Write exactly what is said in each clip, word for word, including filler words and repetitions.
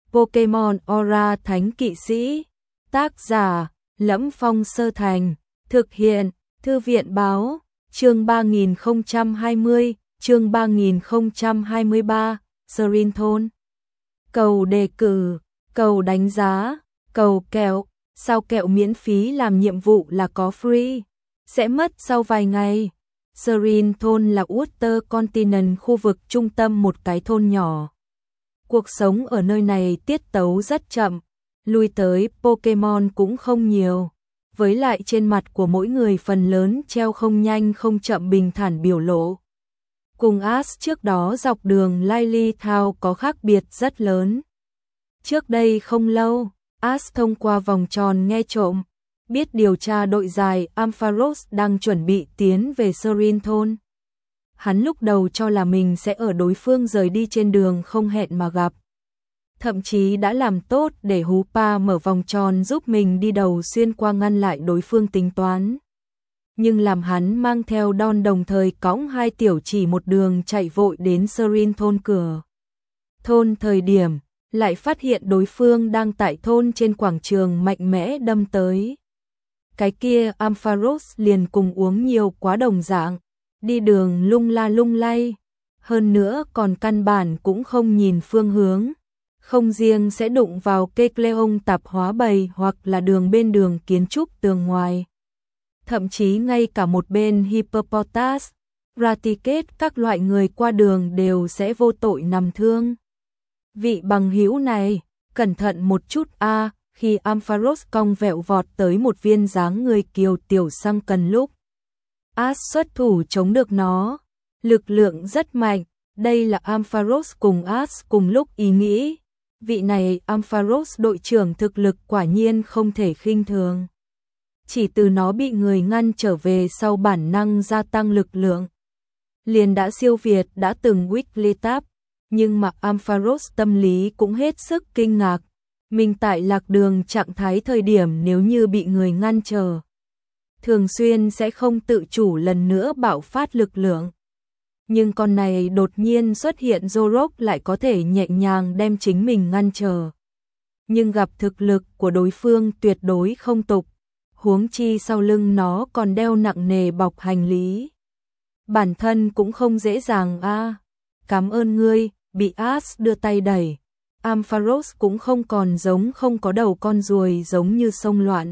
Pokemon Aura Thánh Kỵ Sĩ. Tác giả: Lẫm Phong Sơ Thành. Thực hiện: Thư viện báo. Chương ba nghìn không trăm hai mươi, chương ba nghìn không trăm hai mươi ba, Serene Thôn. Cầu đề cử, cầu đánh giá, cầu kẹo. Sao kẹo miễn phí làm nhiệm vụ là có free, sẽ mất sau vài ngày. Serene Thôn là Outer Continent, khu vực trung tâm một cái thôn nhỏ. Cuộc sống ở nơi này tiết tấu rất chậm, lui tới Pokemon cũng không nhiều. Với lại trên mặt của mỗi người phần lớn treo không nhanh không chậm bình thản biểu lộ. Cùng Ash trước đó dọc đường Lily Town có khác biệt rất lớn. Trước đây không lâu, Ash thông qua vòng tròn nghe trộm, biết điều tra đội dài Ampharos đang chuẩn bị tiến về Serene Thôn. Hắn lúc đầu cho là mình sẽ ở đối phương rời đi trên đường không hẹn mà gặp. Thậm chí đã làm tốt để Hoopa mở vòng tròn giúp mình đi đầu xuyên qua ngăn lại đối phương tính toán. Nhưng làm hắn mang theo Don đồng thời cõng hai tiểu chỉ một đường chạy vội đến Serene Thôn cửa. Thôn thời điểm, lại phát hiện đối phương đang tại thôn trên quảng trường mạnh mẽ đâm tới. Cái kia Ampharos liền cùng uống nhiều quá đồng dạng, đi đường lung la lung lay, hơn nữa còn căn bản cũng không nhìn phương hướng. Không riêng sẽ đụng vào Kecleon tạp hóa bầy hoặc là đường bên đường kiến trúc tường ngoài. Thậm chí ngay cả một bên Hippopotas, Raticate các loại người qua đường đều sẽ vô tội nằm thương. Vị bằng hữu này, cẩn thận một chút a. Khi Ampharos cong vẹo vọt tới một viên dáng người kiều tiểu sang cần lúc. Ash xuất thủ chống được nó, lực lượng rất mạnh, đây là Ampharos cùng Ash cùng lúc ý nghĩ. Vị này Ampharos đội trưởng thực lực quả nhiên không thể khinh thường. Chỉ từ nó bị người ngăn trở về sau bản năng gia tăng lực lượng. Liền đã siêu việt đã từng Wigglytuff, nhưng mà Ampharos tâm lý cũng hết sức kinh ngạc. Mình tại lạc đường trạng thái thời điểm nếu như bị người ngăn trở, thường xuyên sẽ không tự chủ lần nữa bạo phát lực lượng. Nhưng con này đột nhiên xuất hiện Zorok lại có thể nhẹ nhàng đem chính mình ngăn trở. Nhưng gặp thực lực của đối phương tuyệt đối không tục, huống chi sau lưng nó còn đeo nặng nề bọc hành lý. Bản thân cũng không dễ dàng a. À. Cảm ơn ngươi, bị Ash đưa tay đẩy. Ampharos cũng không còn giống không có đầu con ruồi giống như sông loạn.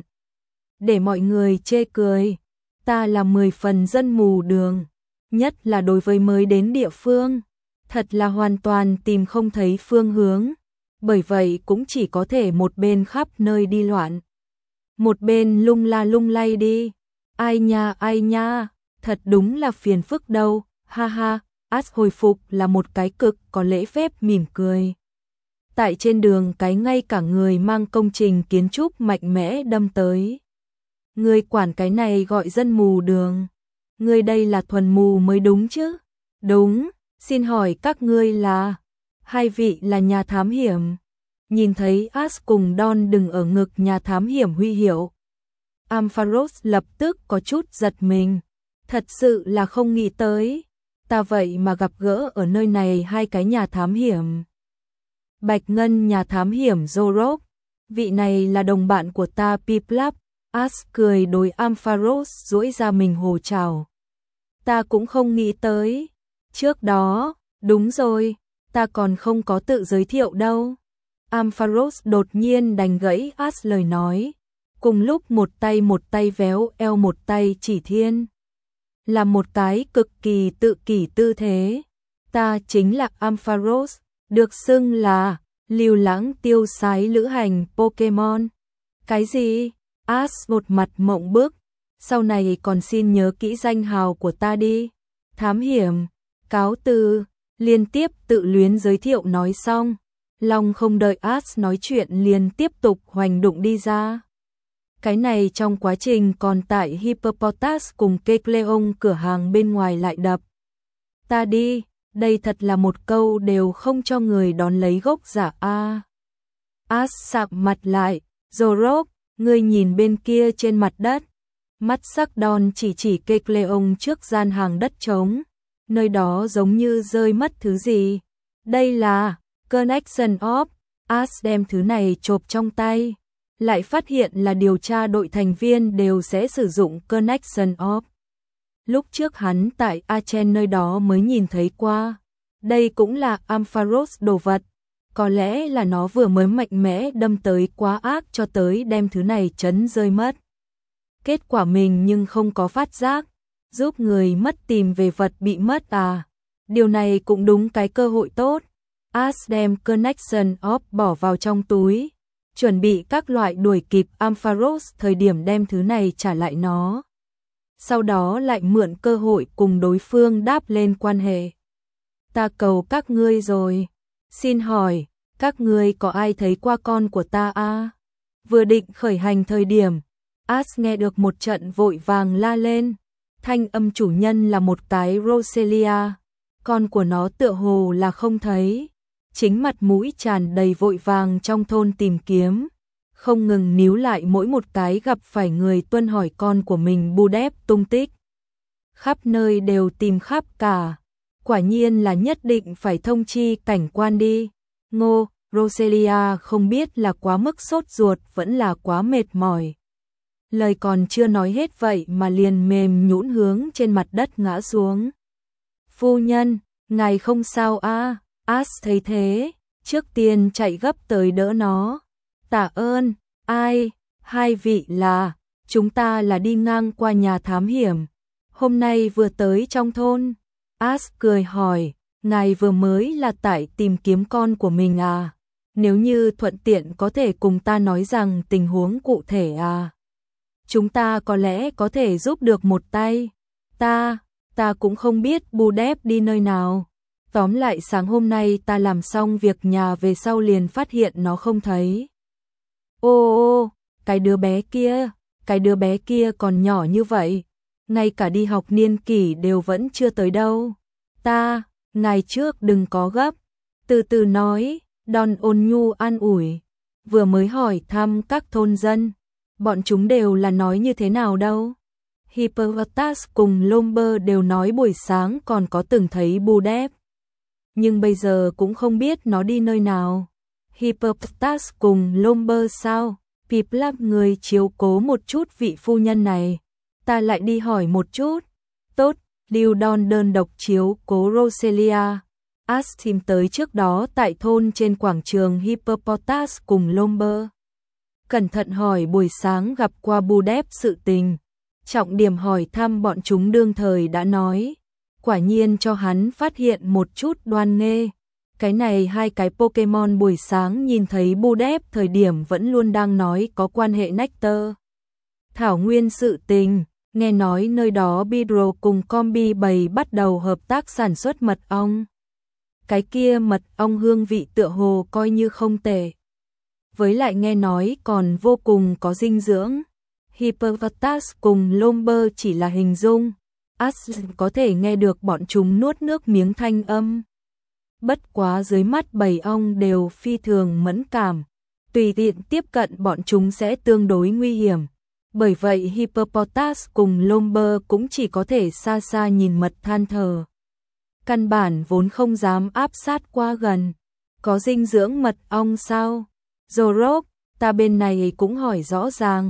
Để mọi người chê cười, ta là mười phần dân mù đường. Nhất là đối với mới đến địa phương, thật là hoàn toàn tìm không thấy phương hướng, bởi vậy cũng chỉ có thể một bên khắp nơi đi loạn, một bên lung la lung lay đi. Ai nha ai nha, thật đúng là phiền phức đâu, ha ha. Ash hồi phục là một cái cực có lễ phép mỉm cười. Tại trên đường cái ngay cả người mang công trình kiến trúc mạnh mẽ đâm tới. Người quản cái này gọi dân mù đường. Ngươi đây là thuần mù mới đúng chứ? Đúng, xin hỏi các ngươi là? Hai vị là nhà thám hiểm. Nhìn thấy Ash cùng Don đứng ở ngực nhà thám hiểm huy hiệu. Ampharos lập tức có chút giật mình. Thật sự là không nghĩ tới. Ta vậy mà gặp gỡ ở nơi này hai cái nhà thám hiểm. Bạch Ngân nhà thám hiểm Zorok. Vị này là đồng bạn của ta Piplup. Ash cười đối Ampharos duỗi ra mình hồ chào. Ta cũng không nghĩ tới. Trước đó, đúng rồi, ta còn không có tự giới thiệu đâu. Ampharos đột nhiên đánh gãy Ash lời nói. Cùng lúc một tay một tay véo eo một tay chỉ thiên. Là một cái cực kỳ tự kỷ tư thế. Ta chính là Ampharos, được xưng là lưu lãng tiêu sái lữ hành Pokemon. Cái gì? Ash một mặt mộng bức, sau này còn xin nhớ kỹ danh hào của ta đi. Thám hiểm, cáo từ, liên tiếp tự luyến giới thiệu nói xong. Long không đợi Ash nói chuyện liền tiếp tục hoành đụng đi ra. Cái này trong quá trình còn tại Hippopotas cùng Kecleon cửa hàng bên ngoài lại đập. Ta đi, đây thật là một câu đều không cho người đón lấy gốc giả a. À. Ash sạm mặt lại, Zorok. Ngươi nhìn bên kia trên mặt đất. Mắt sắc Don chỉ chỉ Kecleon trước gian hàng đất trống. Nơi đó giống như rơi mất thứ gì. Đây là Connection of. Ash đem thứ này chộp trong tay, lại phát hiện là điều tra đội thành viên đều sẽ sử dụng Connection of. Lúc trước hắn tại Aachen nơi đó mới nhìn thấy qua. Đây cũng là Ampharos đồ vật. Có lẽ là nó vừa mới mạnh mẽ đâm tới quá ác cho tới đem thứ này chấn rơi mất. Kết quả mình nhưng không có phát giác, giúp người mất tìm về vật bị mất à. Điều này cũng đúng cái cơ hội tốt. Ash đem Connection of bỏ vào trong túi, chuẩn bị các loại đuổi kịp Ampharos thời điểm đem thứ này trả lại nó. Sau đó lại mượn cơ hội cùng đối phương đáp lên quan hệ. Ta cầu các ngươi rồi. Xin hỏi, các ngươi có ai thấy qua con của ta à? Vừa định khởi hành thời điểm, Ash nghe được một trận vội vàng la lên. Thanh âm chủ nhân là một cái Roselia. Con của nó tựa hồ là không thấy. Chính mặt mũi tràn đầy vội vàng trong thôn tìm kiếm. Không ngừng níu lại mỗi một cái gặp phải người tuân hỏi con của mình bu đép tung tích. Khắp nơi đều tìm khắp cả. Quả nhiên là nhất định phải thông chi cảnh quan đi. Ngô, Roselia không biết là quá mức sốt ruột vẫn là quá mệt mỏi. Lời còn chưa nói hết vậy mà liền mềm nhũn hướng trên mặt đất ngã xuống. Phu nhân, ngài không sao à? Ash thấy thế, trước tiên chạy gấp tới đỡ nó. Tạ ơn, ai, hai vị là, chúng ta là đi ngang qua nhà thám hiểm. Hôm nay vừa tới trong thôn. Ash cười hỏi, ngài vừa mới là tại tìm kiếm con của mình à? Nếu như thuận tiện có thể cùng ta nói rằng tình huống cụ thể à? Chúng ta có lẽ có thể giúp được một tay. Ta, ta cũng không biết bu đép đi nơi nào. Tóm lại sáng hôm nay ta làm xong việc nhà về sau liền phát hiện nó không thấy. Ô ô, cái đứa bé kia, cái đứa bé kia còn nhỏ như vậy. Ngay cả đi học niên kỷ đều vẫn chưa tới đâu. Ta, ngày trước đừng có gấp. Từ từ nói, Don ôn nhu an ủi. Vừa mới hỏi thăm các thôn dân. Bọn chúng đều là nói như thế nào đâu. Hippolytus cùng Lomber đều nói buổi sáng còn có từng thấy bu đép. Nhưng bây giờ cũng không biết nó đi nơi nào. Hippolytus cùng Lomber sao? Piplap người chiếu cố một chút vị phu nhân này. Ta lại đi hỏi một chút. Tốt, Lưu Don đơn độc chiếu cố Roselia. Ash tìm tới trước đó tại thôn trên quảng trường Hippolytus cùng Lomber. Cẩn thận hỏi buổi sáng gặp qua bu đép sự tình. Trọng điểm hỏi thăm bọn chúng đương thời đã nói. Quả nhiên cho hắn phát hiện một chút đoan nghê. Cái này hai cái Pokemon buổi sáng nhìn thấy bu đép thời điểm vẫn luôn đang nói có quan hệ Nectar. Thảo nguyên sự tình, nghe nói nơi đó Bidro cùng Combi bầy bắt đầu hợp tác sản xuất mật ong. Cái kia mật ong hương vị tựa hồ coi như không tệ. Với lại nghe nói còn vô cùng có dinh dưỡng. Hippolytus cùng Lomber chỉ là hình dung. Ash có thể nghe được bọn chúng nuốt nước miếng thanh âm. Bất quá dưới mắt bầy ong đều phi thường mẫn cảm. Tùy tiện tiếp cận bọn chúng sẽ tương đối nguy hiểm. Bởi vậy Hippolytus cùng Lomber cũng chỉ có thể xa xa nhìn mật than thở. Căn bản vốn không dám áp sát qua gần. Có dinh dưỡng mật ong sao? Zorok, ta bên này cũng hỏi rõ ràng.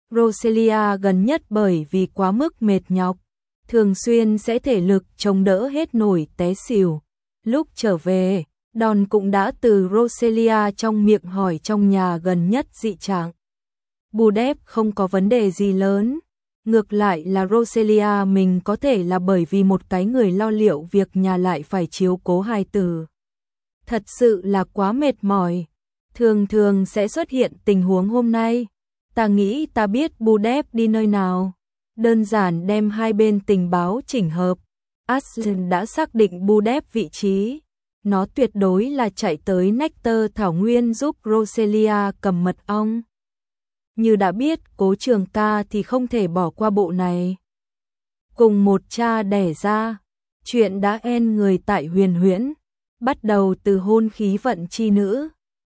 Roselia gần nhất bởi vì quá mức mệt nhọc, thường xuyên sẽ thể lực chống đỡ hết nổi té xỉu. Lúc trở về, Don cũng đã từ Roselia trong miệng hỏi trong nhà gần nhất dị trạng. Bu đép không có vấn đề gì lớn. Ngược lại là Roselia mình có thể là bởi vì một cái người lo liệu việc nhà lại phải chiếu cố hài tử. Thật sự là quá mệt mỏi. Thường thường sẽ xuất hiện tình huống hôm nay. Ta nghĩ ta biết bu đép đi nơi nào. Đơn giản đem hai bên tình báo chỉnh hợp. Aslan đã xác định bu đép vị trí. Nó tuyệt đối là chạy tới Nectar Thảo Nguyên giúp Roselia cầm mật ong. Như đã biết Cố Trường Ca thì không thể bỏ qua bộ này. Cùng một cha đẻ ra, chuyện đã en người tại Huyền Huyễn, bắt đầu từ hôn khí vận chi nữ,